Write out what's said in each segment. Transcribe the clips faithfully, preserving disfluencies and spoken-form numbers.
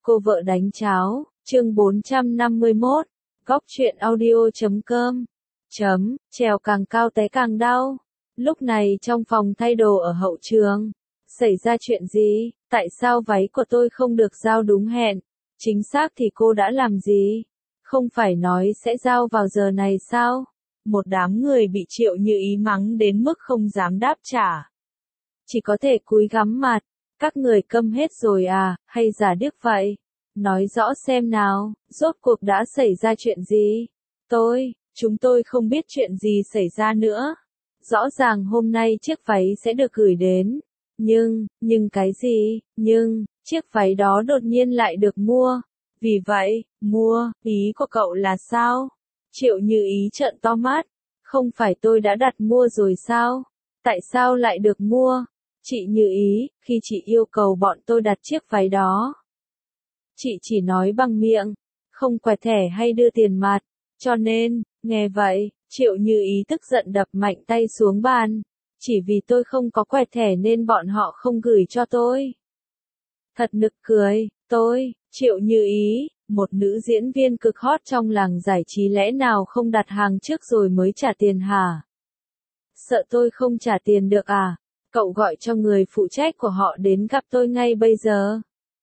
Cô vợ đánh cháo, chương bốn trăm năm mươi mốt, góc truyện audio chấm com, chấm, trèo càng cao té càng đau. Lúc này trong phòng thay đồ ở hậu trường, xảy ra chuyện gì, tại sao váy của tôi không được giao đúng hẹn, chính xác thì cô đã làm gì, không phải nói sẽ giao vào giờ này sao? Một đám người bị Triệu Như Ý mắng đến mức không dám đáp trả. Chỉ có thể cúi gắm mặt, các người câm hết rồi à, hay giả điếc vậy? Nói rõ xem nào, rốt cuộc đã xảy ra chuyện gì? Tôi, chúng tôi không biết chuyện gì xảy ra nữa. Rõ ràng hôm nay chiếc váy sẽ được gửi đến. Nhưng, nhưng cái gì, nhưng, chiếc váy đó đột nhiên lại được mua. Vì vậy, mua, ý của cậu là sao? Triệu Như Ý trợn to mắt. Không phải tôi đã đặt mua rồi sao? Tại sao lại được mua? Chị Như Ý, khi chị yêu cầu bọn tôi đặt chiếc váy đó, chị chỉ nói bằng miệng, không quẹt thẻ hay đưa tiền mặt. Cho nên, nghe vậy, Triệu Như Ý tức giận đập mạnh tay xuống bàn. Chỉ vì tôi không có quẹt thẻ nên bọn họ không gửi cho tôi. Thật nực cười, tôi, Triệu Như Ý, một nữ diễn viên cực hot trong làng giải trí lẽ nào không đặt hàng trước rồi mới trả tiền hả? Sợ tôi không trả tiền được à? Cậu gọi cho người phụ trách của họ đến gặp tôi ngay bây giờ.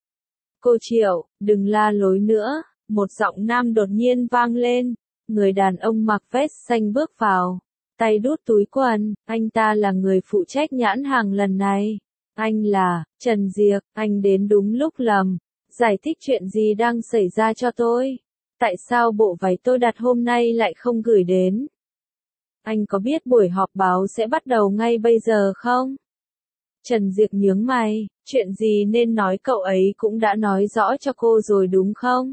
Cô Triệu, đừng la lối nữa, một giọng nam đột nhiên vang lên. Người đàn ông mặc vest xanh bước vào, tay đút túi quần, anh ta là người phụ trách nhãn hàng lần này. Anh là, Trần Diệp, anh đến đúng lúc lầm. Giải thích chuyện gì đang xảy ra cho tôi? Tại sao bộ váy tôi đặt hôm nay lại không gửi đến? Anh có biết buổi họp báo sẽ bắt đầu ngay bây giờ không? Trần Diệp nhướng mày, chuyện gì nên nói cậu ấy cũng đã nói rõ cho cô rồi đúng không?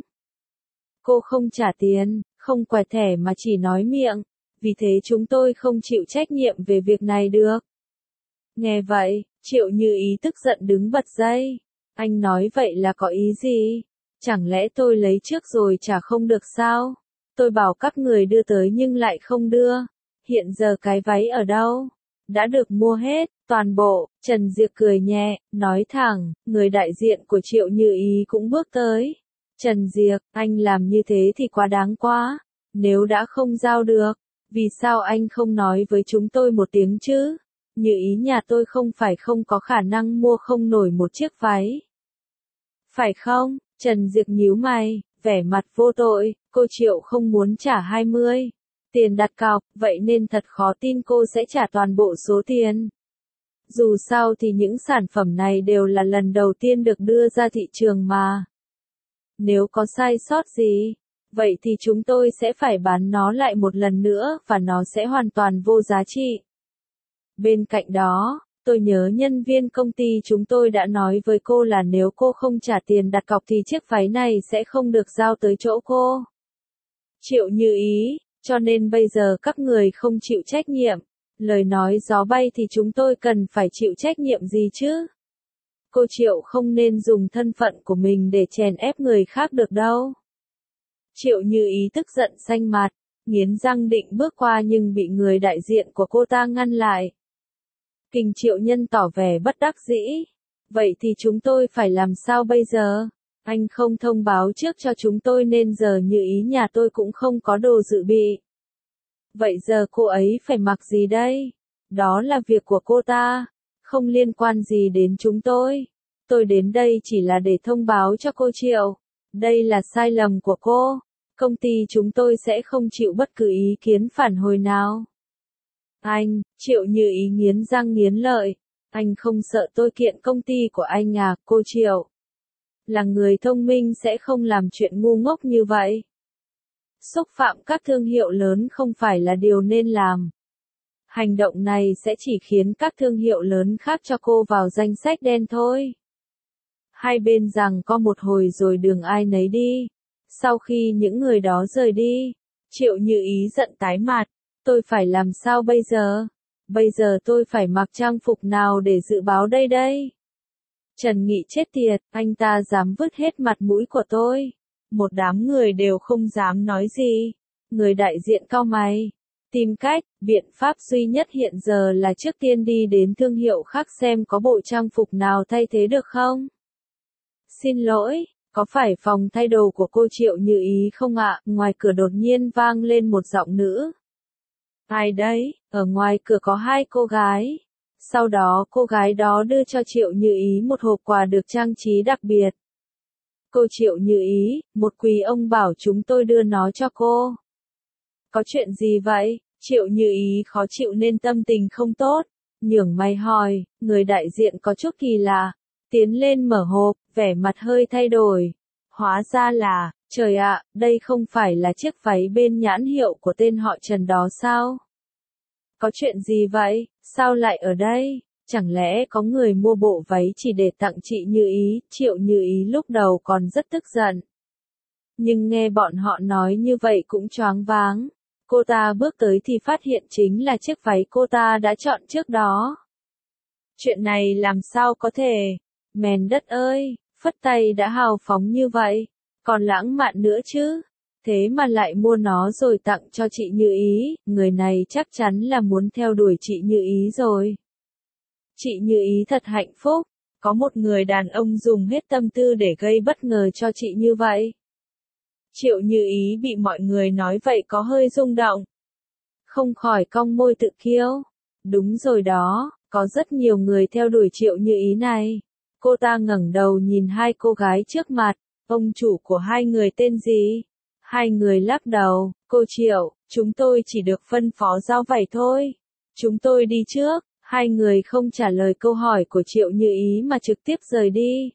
Cô không trả tiền, không quẹt thẻ mà chỉ nói miệng, vì thế chúng tôi không chịu trách nhiệm về việc này được. Nghe vậy, Triệu Như Ý tức giận đứng bật dậy. Anh nói vậy là có ý gì? Chẳng lẽ tôi lấy trước rồi trả không được sao? Tôi bảo các người đưa tới nhưng lại không đưa. Hiện giờ cái váy ở đâu? Đã được mua hết, toàn bộ. Trần Diệp cười nhẹ, nói thẳng, người đại diện của Triệu Như Ý cũng bước tới. Trần Diệp, anh làm như thế thì quá đáng quá. Nếu đã không giao được, vì sao anh không nói với chúng tôi một tiếng chứ? Như Ý nhà tôi không phải không có khả năng mua không nổi một chiếc váy. Phải không? Trần Diệp nhíu mày, vẻ mặt vô tội, cô Triệu không muốn trả hai mươi. Tiền đặt cọc, vậy nên thật khó tin cô sẽ trả toàn bộ số tiền. Dù sao thì những sản phẩm này đều là lần đầu tiên được đưa ra thị trường mà. Nếu có sai sót gì, vậy thì chúng tôi sẽ phải bán nó lại một lần nữa và nó sẽ hoàn toàn vô giá trị. Bên cạnh đó, tôi nhớ nhân viên công ty chúng tôi đã nói với cô là nếu cô không trả tiền đặt cọc thì chiếc váy này sẽ không được giao tới chỗ cô. Triệu Như Ý, cho nên bây giờ các người không chịu trách nhiệm. Lời nói gió bay thì chúng tôi cần phải chịu trách nhiệm gì chứ? Cô Triệu không nên dùng thân phận của mình để chèn ép người khác được đâu. Triệu Như Ý tức giận xanh mặt, nghiến răng định bước qua nhưng bị người đại diện của cô ta ngăn lại. Kình Triệu Nhân tỏ vẻ bất đắc dĩ. Vậy thì chúng tôi phải làm sao bây giờ? Anh không thông báo trước cho chúng tôi nên giờ Như Ý nhà tôi cũng không có đồ dự bị. Vậy giờ cô ấy phải mặc gì đây? Đó là việc của cô ta, không liên quan gì đến chúng tôi. Tôi đến đây chỉ là để thông báo cho cô Triệu. Đây là sai lầm của cô. Công ty chúng tôi sẽ không chịu bất cứ ý kiến phản hồi nào. Anh, Triệu Như Ý nghiến răng nghiến lợi. Anh không sợ tôi kiện công ty của anh à, cô Triệu? Là người thông minh sẽ không làm chuyện ngu ngốc như vậy. Xúc phạm các thương hiệu lớn không phải là điều nên làm. Hành động này sẽ chỉ khiến các thương hiệu lớn khác cho cô vào danh sách đen thôi. Hai bên giằng co một hồi rồi đường ai nấy đi. Sau khi những người đó rời đi, Triệu Như Ý giận tái mặt. Tôi phải làm sao bây giờ? Bây giờ tôi phải mặc trang phục nào để dự báo đây đây? Trần Nghị chết tiệt, anh ta dám vứt hết mặt mũi của tôi. Một đám người đều không dám nói gì. Người đại diện cau mày. Tìm cách, biện pháp duy nhất hiện giờ là trước tiên đi đến thương hiệu khác xem có bộ trang phục nào thay thế được không? Xin lỗi, Có phải phòng thay đồ của cô Triệu Như Ý không ạ? Ngoài cửa đột nhiên vang lên một giọng nữ. Ai đấy? Ở ngoài cửa có hai cô gái. Sau đó cô gái đó đưa cho Triệu Như Ý một hộp quà được trang trí đặc biệt. Cô Triệu Như Ý, một quý ông bảo chúng tôi đưa nó cho cô. Có chuyện gì vậy? Triệu Như Ý khó chịu nên tâm tình không tốt. Nhướng mày hỏi, người đại diện có chút kỳ lạ. Tiến lên mở hộp, vẻ mặt hơi thay đổi. Hóa ra là, trời ạ, đây không phải là chiếc váy bên nhãn hiệu của tên họ Trần đó sao? Có chuyện gì vậy? Sao lại ở đây? Chẳng lẽ có người mua bộ váy chỉ để tặng chị Như Ý? Triệu Như Ý lúc đầu còn rất tức giận. Nhưng nghe bọn họ nói như vậy cũng choáng váng. Cô ta bước tới thì phát hiện chính là chiếc váy cô ta đã chọn trước đó. Chuyện này làm sao có thể? Mèn đất ơi, phất tay đã hào phóng như vậy, còn lãng mạn nữa chứ. Thế mà lại mua nó rồi tặng cho chị Như Ý, người này chắc chắn là muốn theo đuổi chị Như Ý rồi. Chị Như Ý thật hạnh phúc, có một người đàn ông dùng hết tâm tư để gây bất ngờ cho chị như vậy. Triệu Như Ý bị mọi người nói vậy có hơi rung động. Không khỏi cong môi tự kiêu. Đúng rồi đó, có rất nhiều người theo đuổi Triệu Như Ý này. Cô ta ngẩng đầu nhìn hai cô gái trước mặt, ông chủ của hai người tên gì? Hai người lắc đầu, cô Triệu, chúng tôi chỉ được phân phó giao vậy thôi. Chúng tôi đi trước, hai người không trả lời câu hỏi của Triệu Như Ý mà trực tiếp rời đi.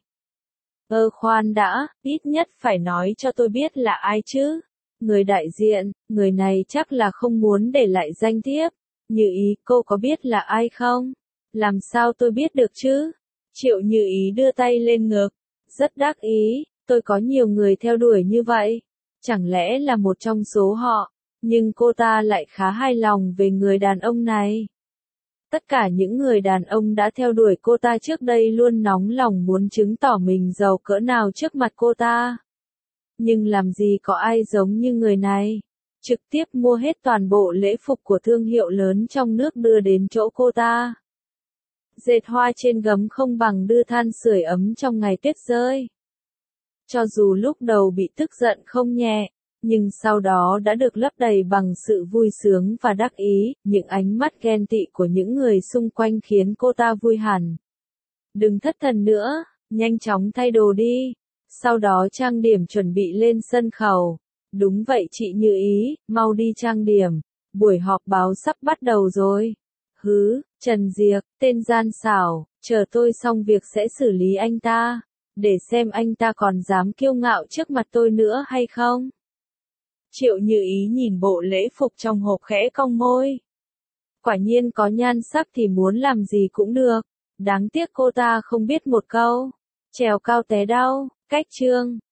Ơ khoan đã, ít nhất phải nói cho tôi biết là ai chứ. Người đại diện, người này chắc là không muốn để lại danh thiếp. Như Ý, cô có biết là ai không? Làm sao tôi biết được chứ? Triệu Như Ý đưa tay lên ngực, rất đắc ý, tôi có nhiều người theo đuổi như vậy. Chẳng lẽ là một trong số họ? Nhưng cô ta lại khá hài lòng về người đàn ông này. Tất cả những người đàn ông đã theo đuổi cô ta trước đây luôn nóng lòng muốn chứng tỏ mình giàu cỡ nào trước mặt cô ta. Nhưng làm gì có ai giống như người này. Trực tiếp mua hết toàn bộ lễ phục của thương hiệu lớn trong nước đưa đến chỗ cô ta. Dệt hoa trên gấm không bằng đưa than sưởi ấm trong ngày tuyết rơi. Cho dù lúc đầu bị tức giận không nhẹ, nhưng sau đó đã được lấp đầy bằng sự vui sướng và đắc ý, những ánh mắt ghen tị của những người xung quanh khiến cô ta vui hẳn. Đừng thất thần nữa, nhanh chóng thay đồ đi. Sau đó trang điểm chuẩn bị lên sân khấu. Đúng vậy chị Như Ý, mau đi trang điểm. Buổi họp báo sắp bắt đầu rồi. Hứ, Trần Diệc, tên gian xảo, chờ tôi xong việc sẽ xử lý anh ta. Để xem anh ta còn dám kiêu ngạo trước mặt tôi nữa hay không. Triệu Như Ý nhìn bộ lễ phục trong hộp khẽ cong môi. Quả nhiên có nhan sắc thì muốn làm gì cũng được. Đáng tiếc cô ta không biết một câu. Trèo cao té đau, cách chương.